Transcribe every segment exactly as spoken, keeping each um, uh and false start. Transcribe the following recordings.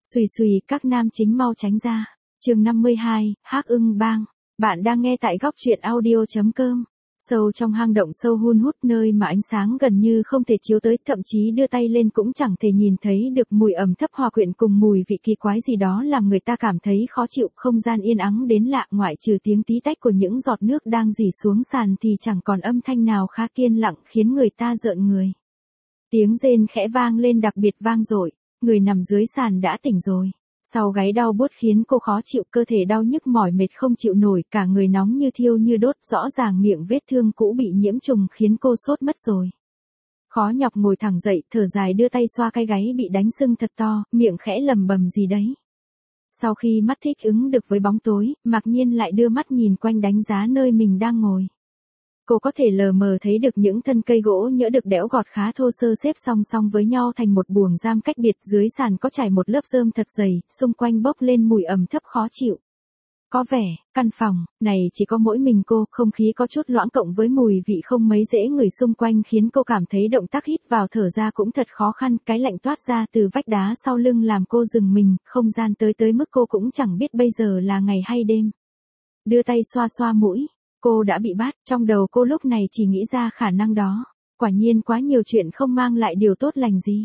Xùy xùy, các nam chính mau tránh ra. Chương năm mươi hai, Hắc Ưng Bang. Bạn đang nghe tại góc truyện audio chấm com. Sâu trong hang động sâu hun hút, nơi mà ánh sáng gần như không thể chiếu tới, thậm chí đưa tay lên cũng chẳng thể nhìn thấy được. Mùi ẩm thấp hòa quyện cùng mùi vị kỳ quái gì đó làm người ta cảm thấy khó chịu. Không gian yên ắng đến lạ, ngoại trừ tiếng tí tách của những giọt nước đang rỉ xuống sàn thì chẳng còn âm thanh nào khá kiên lặng, khiến người ta rợn người. Tiếng rên khẽ vang lên đặc biệt vang dội. Người nằm dưới sàn đã tỉnh rồi. Sau gáy đau buốt khiến cô khó chịu, cơ thể đau nhức mỏi mệt không chịu nổi, cả người nóng như thiêu như đốt, rõ ràng miệng vết thương cũ bị nhiễm trùng khiến cô sốt mất rồi. Khó nhọc ngồi thẳng dậy, thở dài đưa tay xoa cái gáy bị đánh sưng thật to, miệng khẽ lầm bầm gì đấy. Sau khi mắt thích ứng được với bóng tối, Mạc Nhiên lại đưa mắt nhìn quanh đánh giá nơi mình đang ngồi. Cô có thể lờ mờ thấy được những thân cây gỗ nhỡ được đẽo gọt khá thô sơ xếp song song với nhau thành một buồng giam cách biệt, dưới sàn có trải một lớp rơm thật dày, xung quanh bốc lên mùi ẩm thấp khó chịu. Có vẻ, căn phòng này chỉ có mỗi mình cô, không khí có chút loãng cộng với mùi vị không mấy dễ ngửi xung quanh khiến cô cảm thấy động tác hít vào thở ra cũng thật khó khăn, cái lạnh toát ra từ vách đá sau lưng làm cô dừng mình, không gian tới tới mức cô cũng chẳng biết bây giờ là ngày hay đêm. Đưa tay xoa xoa mũi. Cô đã bị bắt, trong đầu cô lúc này chỉ nghĩ ra khả năng đó. Quả nhiên quá nhiều chuyện không mang lại điều tốt lành gì.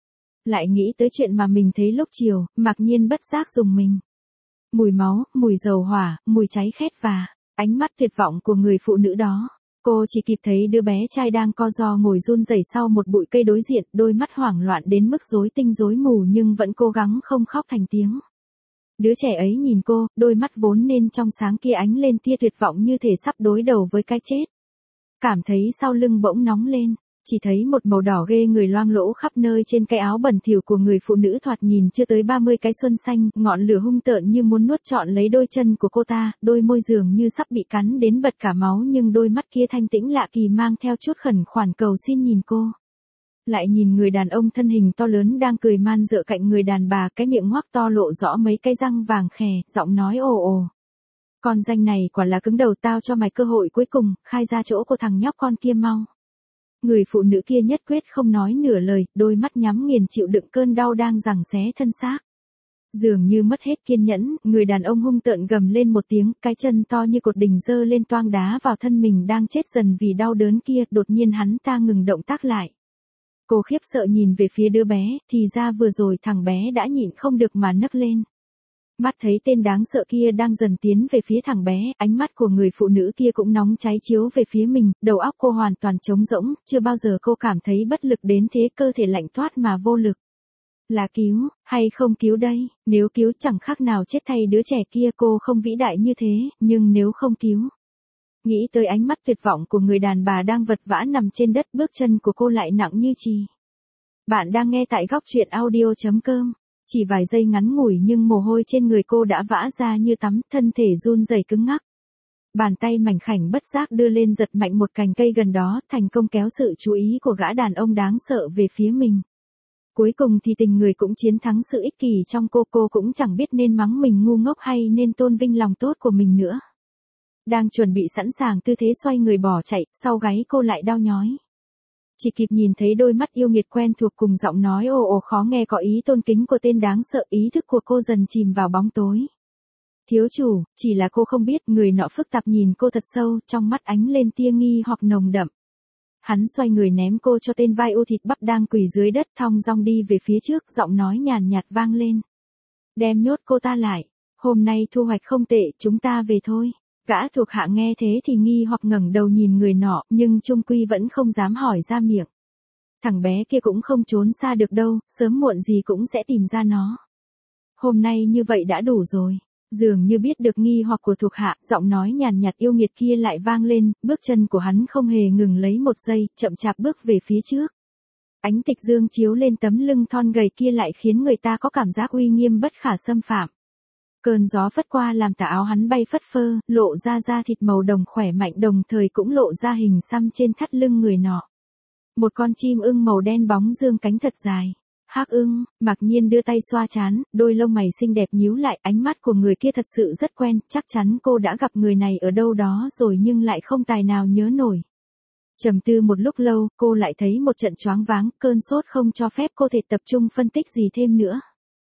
Lại nghĩ tới chuyện mà mình thấy lúc chiều, Mạc Nhiên bất giác dùng mình. Mùi máu, mùi dầu hỏa, mùi cháy khét và ánh mắt tuyệt vọng của người phụ nữ đó. Cô chỉ kịp thấy đứa bé trai đang co ro ngồi run rẩy sau một bụi cây đối diện, đôi mắt hoảng loạn đến mức rối tinh rối mù nhưng vẫn cố gắng không khóc thành tiếng. Đứa trẻ ấy nhìn cô, đôi mắt vốn nên trong sáng kia ánh lên tia tuyệt vọng như thể sắp đối đầu với cái chết. Cảm thấy sau lưng bỗng nóng lên, chỉ thấy một màu đỏ ghê người loang lỗ khắp nơi trên cái áo bẩn thỉu của người phụ nữ thoạt nhìn chưa tới ba mươi cái xuân xanh, ngọn lửa hung tợn như muốn nuốt trọn lấy đôi chân của cô ta, đôi môi dường như sắp bị cắn đến bật cả máu nhưng đôi mắt kia thanh tĩnh lạ kỳ mang theo chút khẩn khoản cầu xin nhìn cô. Lại nhìn người đàn ông thân hình to lớn đang cười man dợ cạnh người đàn bà, cái miệng ngoác to lộ rõ mấy cái răng vàng khè, giọng nói ồ ồ. Con danh này quả là cứng đầu, tao cho mày cơ hội cuối cùng, khai ra chỗ của thằng nhóc con kia mau. Người phụ nữ kia nhất quyết không nói nửa lời, đôi mắt nhắm nghiền chịu đựng cơn đau đang giằng xé thân xác. Dường như mất hết kiên nhẫn, người đàn ông hung tợn gầm lên một tiếng, cái chân to như cột đình giơ lên toang đá vào thân mình đang chết dần vì đau đớn kia, đột nhiên hắn ta ngừng động tác lại. Cô khiếp sợ nhìn về phía đứa bé, thì ra vừa rồi thằng bé đã nhịn không được mà nấc lên. Mắt thấy tên đáng sợ kia đang dần tiến về phía thằng bé, ánh mắt của người phụ nữ kia cũng nóng cháy chiếu về phía mình, đầu óc cô hoàn toàn trống rỗng, chưa bao giờ cô cảm thấy bất lực đến thế, cơ thể lạnh toát mà vô lực. Là cứu, hay không cứu đây? Nếu cứu chẳng khác nào chết thay đứa trẻ kia, cô không vĩ đại như thế, nhưng nếu không cứu. Nghĩ tới ánh mắt tuyệt vọng của người đàn bà đang vật vã nằm trên đất, bước chân của cô lại nặng như chì. Bạn đang nghe tại góc truyện audio chấm com. Chỉ vài giây ngắn ngủi nhưng mồ hôi trên người cô đã vã ra như tắm, thân thể run rẩy cứng ngắc. Bàn tay mảnh khảnh bất giác đưa lên giật mạnh một cành cây gần đó, thành công kéo sự chú ý của gã đàn ông đáng sợ về phía mình. Cuối cùng thì tình người cũng chiến thắng sự ích kỷ trong cô, cô cũng chẳng biết nên mắng mình ngu ngốc hay nên tôn vinh lòng tốt của mình nữa. Đang chuẩn bị sẵn sàng tư thế xoay người bỏ chạy, sau gáy cô lại đau nhói. Chỉ kịp nhìn thấy đôi mắt yêu nghiệt quen thuộc cùng giọng nói ồ ồ khó nghe có ý tôn kính của tên đáng sợ, ý thức của cô dần chìm vào bóng tối. Thiếu chủ, chỉ là cô không biết, người nọ phức tạp nhìn cô thật sâu, trong mắt ánh lên tia nghi hoặc nồng đậm. Hắn xoay người ném cô cho tên vai u thịt bắp đang quỳ dưới đất, thong dong đi về phía trước, giọng nói nhàn nhạt vang lên. Đem nhốt cô ta lại, hôm nay thu hoạch không tệ, chúng ta về thôi. Gã thuộc hạ nghe thế thì nghi hoặc ngẩng đầu nhìn người nọ, nhưng chung quy vẫn không dám hỏi ra miệng. Thằng bé kia cũng không trốn xa được đâu, sớm muộn gì cũng sẽ tìm ra nó. Hôm nay như vậy đã đủ rồi. Dường như biết được nghi hoặc của thuộc hạ, giọng nói nhàn nhạt yêu nghiệt kia lại vang lên, bước chân của hắn không hề ngừng lấy một giây, chậm chạp bước về phía trước. Ánh tịch dương chiếu lên tấm lưng thon gầy kia lại khiến người ta có cảm giác uy nghiêm bất khả xâm phạm. Cơn gió phất qua làm tà áo hắn bay phất phơ, lộ ra da thịt màu đồng khỏe mạnh, đồng thời cũng lộ ra hình xăm trên thắt lưng người nọ. Một con chim ưng màu đen bóng dương cánh thật dài. Hắc Ưng, Mạc Nhiên đưa tay xoa trán, đôi lông mày xinh đẹp nhíu lại, ánh mắt của người kia thật sự rất quen, chắc chắn cô đã gặp người này ở đâu đó rồi nhưng lại không tài nào nhớ nổi. Trầm tư một lúc lâu, cô lại thấy một trận choáng váng, cơn sốt không cho phép cô thể tập trung phân tích gì thêm nữa.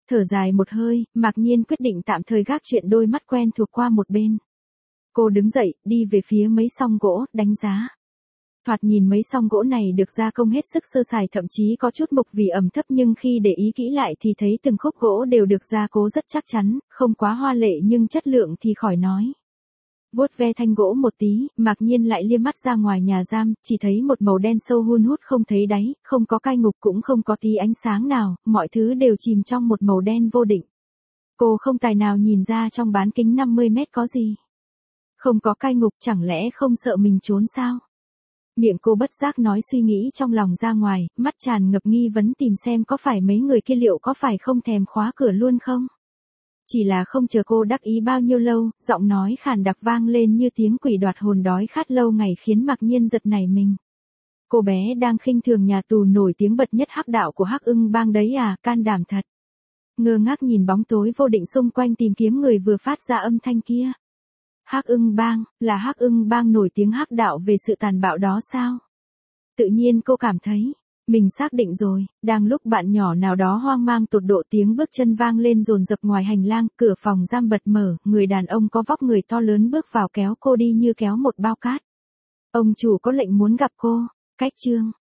Thở dài một hơi, Mạc Nhiên quyết định tạm thời gác chuyện đôi mắt quen thuộc qua một bên. Cô đứng dậy, đi về phía mấy song gỗ, đánh giá. Thoạt nhìn mấy song gỗ này được gia công hết sức sơ sài, thậm chí có chút mục vì ẩm thấp, nhưng khi để ý kỹ lại thì thấy từng khúc gỗ đều được gia cố rất chắc chắn, không quá hoa lệ nhưng chất lượng thì khỏi nói. Vuốt ve thanh gỗ một tí, Mạc Nhiên lại liếc mắt ra ngoài nhà giam, chỉ thấy một màu đen sâu hun hút không thấy đáy, không có cai ngục cũng không có tí ánh sáng nào, mọi thứ đều chìm trong một màu đen vô định. Cô không tài nào nhìn ra trong bán kính năm mươi mét có gì. Không có cai ngục, chẳng lẽ không sợ mình trốn sao? Miệng cô bất giác nói suy nghĩ trong lòng ra ngoài, mắt tràn ngập nghi vấn tìm xem có phải mấy người kia liệu có phải không thèm khóa cửa luôn không? Chỉ là không chờ cô đắc ý bao nhiêu lâu, giọng nói khàn đặc vang lên như tiếng quỷ đoạt hồn đói khát lâu ngày khiến Mạc Nhiên giật nảy mình. Cô bé đang khinh thường nhà tù nổi tiếng bật nhất Hắc đạo của Hắc Ưng Bang đấy à, can đảm thật. Ngơ ngác nhìn bóng tối vô định xung quanh tìm kiếm người vừa phát ra âm thanh kia. Hắc Ưng Bang, là Hắc Ưng Bang nổi tiếng Hắc đạo về sự tàn bạo đó sao? Tự nhiên cô cảm thấy, mình xác định rồi. Đang lúc bạn nhỏ nào đó hoang mang tột độ, tiếng bước chân vang lên dồn dập ngoài hành lang, cửa phòng giam bật mở, người đàn ông có vóc người to lớn bước vào kéo cô đi như kéo một bao cát. Ông chủ có lệnh muốn gặp cô. Cách chương